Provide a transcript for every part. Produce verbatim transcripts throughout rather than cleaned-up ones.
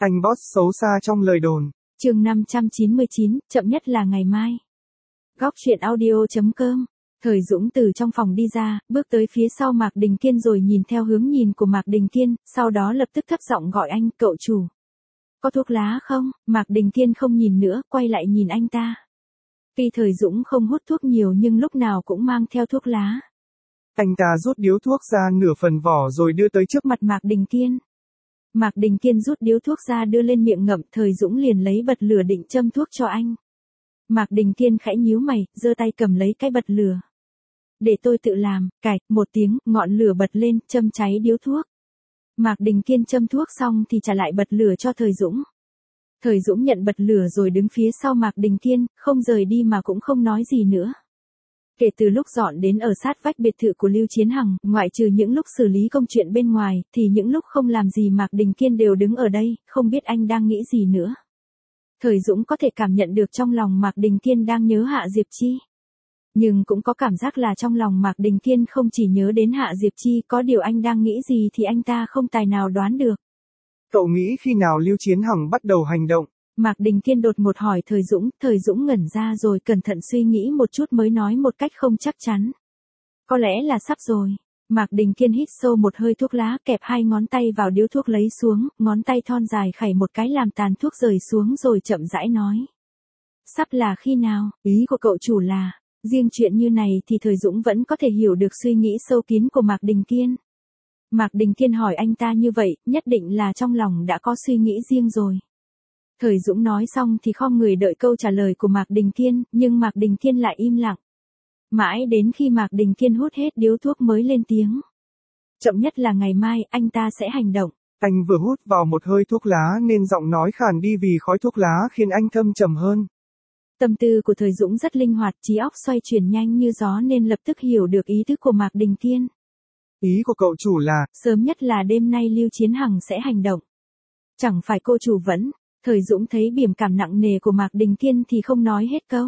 Anh boss xấu xa trong lời đồn. Chương năm trăm chín mươi chín, chậm nhất là ngày mai. Góc truyện audio chấm com. Thời Dũng từ trong phòng đi ra, bước tới phía sau Mạc Đình Kiên rồi nhìn theo hướng nhìn của Mạc Đình Kiên, sau đó lập tức thấp giọng gọi anh, cậu chủ. Có thuốc lá không? Mạc Đình Kiên không nhìn nữa, quay lại nhìn anh ta. Tuy Thời Dũng không hút thuốc nhiều nhưng lúc nào cũng mang theo thuốc lá. Anh ta rút điếu thuốc ra nửa phần vỏ rồi đưa tới trước mặt Mạc Đình Kiên. Mạc Đình Kiên rút điếu thuốc ra đưa lên miệng ngậm, Thời Dũng liền lấy bật lửa định châm thuốc cho anh. Mạc Đình Kiên khẽ nhíu mày, giơ tay cầm lấy cái bật lửa. Để tôi tự làm, cạch, một tiếng, ngọn lửa bật lên, châm cháy điếu thuốc. Mạc Đình Kiên châm thuốc xong thì trả lại bật lửa cho Thời Dũng. Thời Dũng nhận bật lửa rồi đứng phía sau Mạc Đình Kiên, không rời đi mà cũng không nói gì nữa. Kể từ lúc dọn đến ở sát vách biệt thự của Lưu Chiến Hằng, ngoại trừ những lúc xử lý công chuyện bên ngoài, thì những lúc không làm gì Mạc Đình Kiên đều đứng ở đây, không biết anh đang nghĩ gì nữa. Thời Dũng có thể cảm nhận được trong lòng Mạc Đình Kiên đang nhớ Hạ Diệp Chi. Nhưng cũng có cảm giác là trong lòng Mạc Đình Kiên không chỉ nhớ đến Hạ Diệp Chi, có điều anh đang nghĩ gì thì anh ta không tài nào đoán được. Cậu nghĩ khi nào Lưu Chiến Hằng bắt đầu hành động? Mạc Đình Kiên đột ngột hỏi Thời Dũng, Thời Dũng ngẩn ra rồi cẩn thận suy nghĩ một chút mới nói một cách không chắc chắn. Có lẽ là sắp rồi. Mạc Đình Kiên hít sâu một hơi thuốc lá, kẹp hai ngón tay vào điếu thuốc lấy xuống, ngón tay thon dài khẩy một cái làm tàn thuốc rời xuống rồi chậm rãi nói. Sắp là khi nào? Ý của cậu chủ là, riêng chuyện như này thì Thời Dũng vẫn có thể hiểu được suy nghĩ sâu kín của Mạc Đình Kiên. Mạc Đình Kiên hỏi anh ta như vậy, nhất định là trong lòng đã có suy nghĩ riêng rồi. Thời Dũng nói xong thì khom người đợi câu trả lời của Mạc Đình Kiên, nhưng Mạc Đình Kiên lại im lặng. Mãi đến khi Mạc Đình Kiên hút hết điếu thuốc mới lên tiếng. Chậm nhất là ngày mai, anh ta sẽ hành động. Anh vừa hút vào một hơi thuốc lá nên giọng nói khàn đi vì khói thuốc lá khiến anh thâm trầm hơn. Tâm tư của Thời Dũng rất linh hoạt, trí óc xoay chuyển nhanh như gió nên lập tức hiểu được ý thức của Mạc Đình Kiên. Ý của cậu chủ là, sớm nhất là đêm nay Lưu Chiến Hằng sẽ hành động. Chẳng phải cô chủ vẫn. Thời Dũng thấy biểu cảm nặng nề của Mạc Đình Kiên thì không nói hết câu.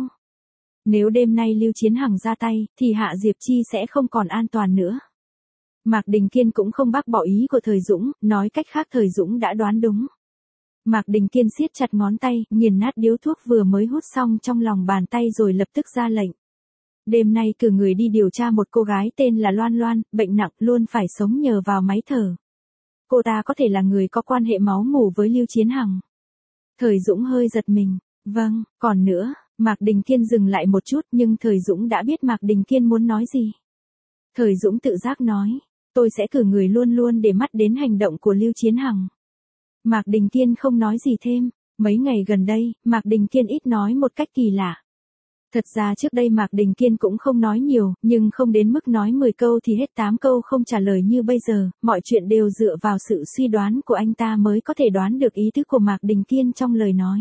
Nếu đêm nay Lưu Chiến Hằng ra tay, thì Hạ Diệp Chi sẽ không còn an toàn nữa. Mạc Đình Kiên cũng không bác bỏ ý của Thời Dũng, nói cách khác Thời Dũng đã đoán đúng. Mạc Đình Kiên siết chặt ngón tay, nghiền nát điếu thuốc vừa mới hút xong trong lòng bàn tay rồi lập tức ra lệnh. Đêm nay cử người đi điều tra một cô gái tên là Loan Loan, bệnh nặng, luôn phải sống nhờ vào máy thở. Cô ta có thể là người có quan hệ máu mủ với Lưu Chiến Hằng. Thời Dũng hơi giật mình. Vâng, còn nữa, Mạc Đình Kiên dừng lại một chút nhưng Thời Dũng đã biết Mạc Đình Kiên muốn nói gì. Thời Dũng tự giác nói, tôi sẽ cử người luôn luôn để mắt đến hành động của Lưu Chiến Hằng. Mạc Đình Kiên không nói gì thêm, mấy ngày gần đây, Mạc Đình Kiên ít nói một cách kỳ lạ. Thật ra trước đây Mạc Đình Kiên cũng không nói nhiều, nhưng không đến mức nói mười câu thì hết tám câu không trả lời như bây giờ, mọi chuyện đều dựa vào sự suy đoán của anh ta mới có thể đoán được ý tứ của Mạc Đình Kiên trong lời nói.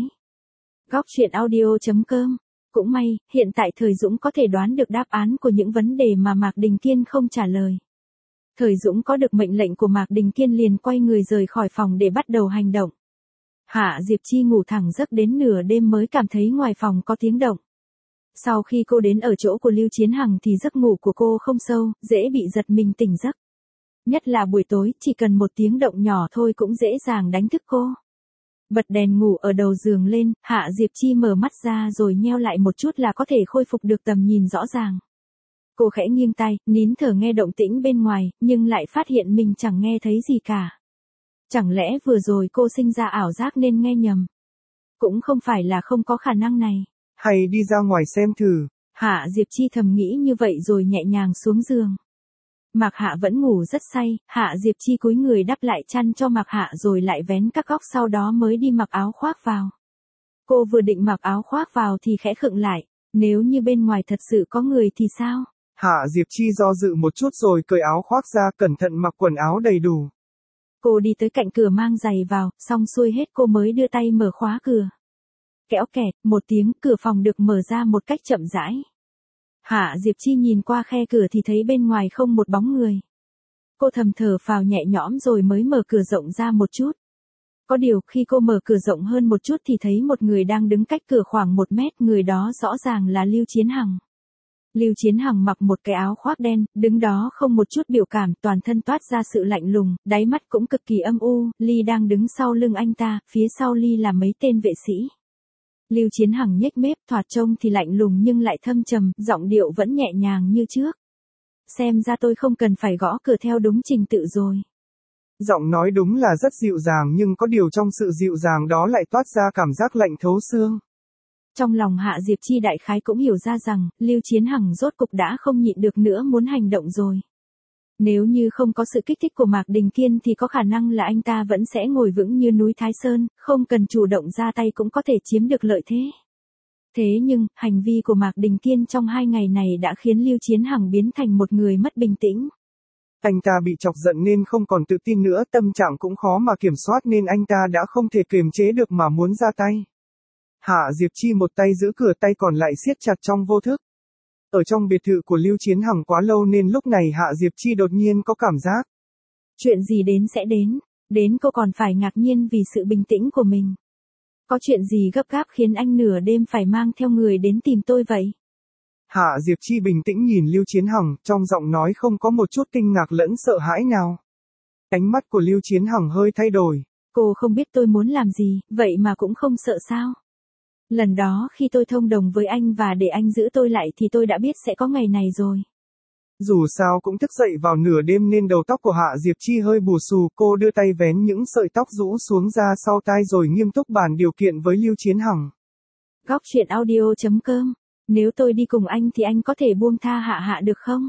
Góc truyện audio chấm com. Cũng may, hiện tại Thời Dũng có thể đoán được đáp án của những vấn đề mà Mạc Đình Kiên không trả lời. Thời Dũng có được mệnh lệnh của Mạc Đình Kiên liền quay người rời khỏi phòng để bắt đầu hành động. Hạ Diệp Chi ngủ thẳng giấc đến nửa đêm mới cảm thấy ngoài phòng có tiếng động. Sau khi cô đến ở chỗ của Lưu Chiến Hằng thì giấc ngủ của cô không sâu, dễ bị giật mình tỉnh giấc. Nhất là buổi tối, chỉ cần một tiếng động nhỏ thôi cũng dễ dàng đánh thức cô. Bật đèn ngủ ở đầu giường lên, Hạ Diệp Chi mở mắt ra rồi nheo lại một chút là có thể khôi phục được tầm nhìn rõ ràng. Cô khẽ nghiêng tai, nín thở nghe động tĩnh bên ngoài, nhưng lại phát hiện mình chẳng nghe thấy gì cả. Chẳng lẽ vừa rồi cô sinh ra ảo giác nên nghe nhầm? Cũng không phải là không có khả năng này. Hay đi ra ngoài xem thử. Hạ Diệp Chi thầm nghĩ như vậy rồi nhẹ nhàng xuống giường. Mạc Hạ vẫn ngủ rất say, Hạ Diệp Chi cúi người đắp lại chăn cho Mạc Hạ rồi lại vén các góc sau đó mới đi mặc áo khoác vào. Cô vừa định mặc áo khoác vào thì khẽ khựng lại, nếu như bên ngoài thật sự có người thì sao? Hạ Diệp Chi do dự một chút rồi cởi áo khoác ra cẩn thận mặc quần áo đầy đủ. Cô đi tới cạnh cửa mang giày vào, xong xuôi hết cô mới đưa tay mở khóa cửa. Kéo kẹt, một tiếng, cửa phòng được mở ra một cách chậm rãi. Hạ Diệp Chi nhìn qua khe cửa thì thấy bên ngoài không một bóng người. Cô thầm thở phào nhẹ nhõm rồi mới mở cửa rộng ra một chút. Có điều khi cô mở cửa rộng hơn một chút thì thấy một người đang đứng cách cửa khoảng một mét, người đó rõ ràng là Lưu Chiến Hằng. Lưu Chiến Hằng mặc một cái áo khoác đen, đứng đó không một chút biểu cảm, toàn thân toát ra sự lạnh lùng, đáy mắt cũng cực kỳ âm u. Ly đang đứng sau lưng anh ta, phía sau Ly là mấy tên vệ sĩ. Lưu Chiến Hằng nhếch mép, thoạt trông thì lạnh lùng nhưng lại thâm trầm, giọng điệu vẫn nhẹ nhàng như trước. Xem ra tôi không cần phải gõ cửa theo đúng trình tự rồi. Giọng nói đúng là rất dịu dàng nhưng có điều trong sự dịu dàng đó lại toát ra cảm giác lạnh thấu xương. Trong lòng Hạ Diệp Chi đại khái cũng hiểu ra rằng, Lưu Chiến Hằng rốt cục đã không nhịn được nữa muốn hành động rồi. Nếu như không có sự kích thích của Mạc Đình Kiên thì có khả năng là anh ta vẫn sẽ ngồi vững như núi Thái Sơn, không cần chủ động ra tay cũng có thể chiếm được lợi thế. Thế nhưng, hành vi của Mạc Đình Kiên trong hai ngày này đã khiến Lưu Chiến Hằng biến thành một người mất bình tĩnh. Anh ta bị chọc giận nên không còn tự tin nữa, tâm trạng cũng khó mà kiểm soát nên anh ta đã không thể kiềm chế được mà muốn ra tay. Hạ Diệp Chi một tay giữ cửa, tay còn lại siết chặt trong vô thức. Ở trong biệt thự của Lưu Chiến Hằng quá lâu nên lúc này Hạ Diệp Chi đột nhiên có cảm giác. Chuyện gì đến sẽ đến, đến cô còn phải ngạc nhiên vì sự bình tĩnh của mình. Có chuyện gì gấp gáp khiến anh nửa đêm phải mang theo người đến tìm tôi vậy? Hạ Diệp Chi bình tĩnh nhìn Lưu Chiến Hằng, trong giọng nói không có một chút kinh ngạc lẫn sợ hãi nào. Ánh mắt của Lưu Chiến Hằng hơi thay đổi. Cô không biết tôi muốn làm gì, vậy mà cũng không sợ sao? Lần đó khi tôi thông đồng với anh và để anh giữ tôi lại thì tôi đã biết sẽ có ngày này rồi. Dù sao cũng thức dậy vào nửa đêm nên đầu tóc của Hạ Diệp Chi hơi bù xù, cô đưa tay vén những sợi tóc rũ xuống ra sau tai rồi nghiêm túc bàn điều kiện với Lưu Chiến Hằng. Góc truyện audio chấm com. Nếu tôi đi cùng anh thì anh có thể buông tha Hạ Hạ được không?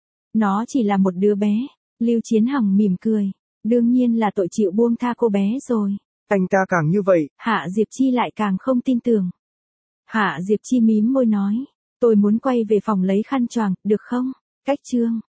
Nó chỉ là một đứa bé. Lưu Chiến Hằng mỉm cười. Đương nhiên là tội chịu buông tha cô bé rồi. Anh ta càng như vậy, Hạ Diệp Chi lại càng không tin tưởng. Hạ Diệp Chi mím môi nói. Tôi muốn quay về phòng lấy khăn choàng, được không? Cách chương.